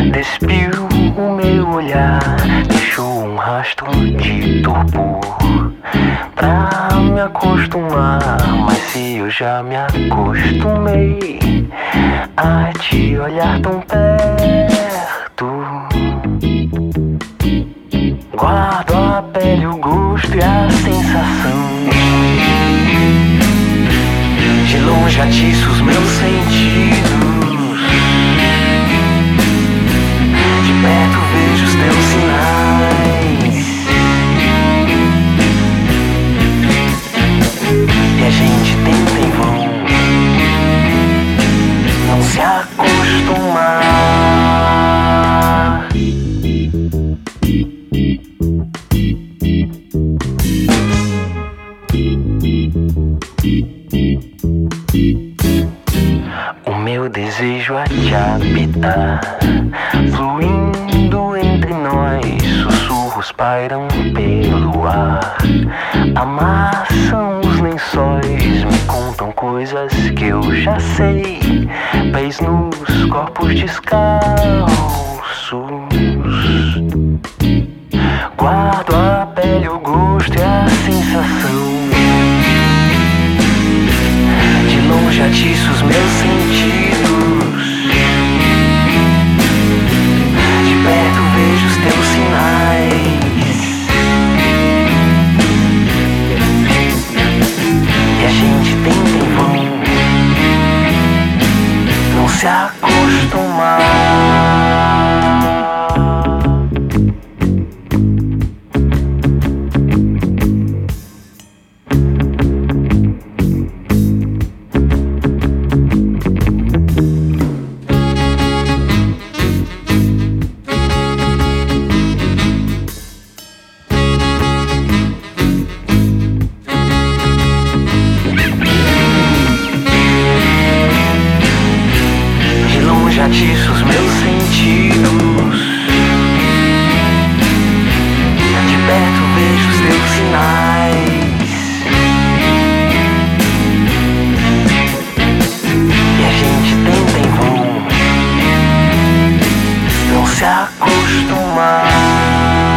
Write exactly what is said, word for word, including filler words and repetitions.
Despiu o meu olhar, deixou um rastro de torpor pra me acostumar. Mas se eu já me acostumei a te olhar tão perto, guardo a pele, o gosto e a sensação. De longe atiço os meus sentidos, de perto vejo os teus sinais, e a gente tenta em vão não se acostumar. O meu desejo a te habitar, fluindo entre nós, sussurros pairam pelo ar. Amassam os lençóis, me contam coisas que eu já sei. Pés nus, corpos descalços, guardo a pele, o gosto e a sensação. De longe atiço os meus sentidos, de perto vejo os teus sinais, e a gente tenta em vão não se acostumar. Atiço os meus sentidos, de perto vejo os teus sinais, e a gente tenta em vão não se acostumar.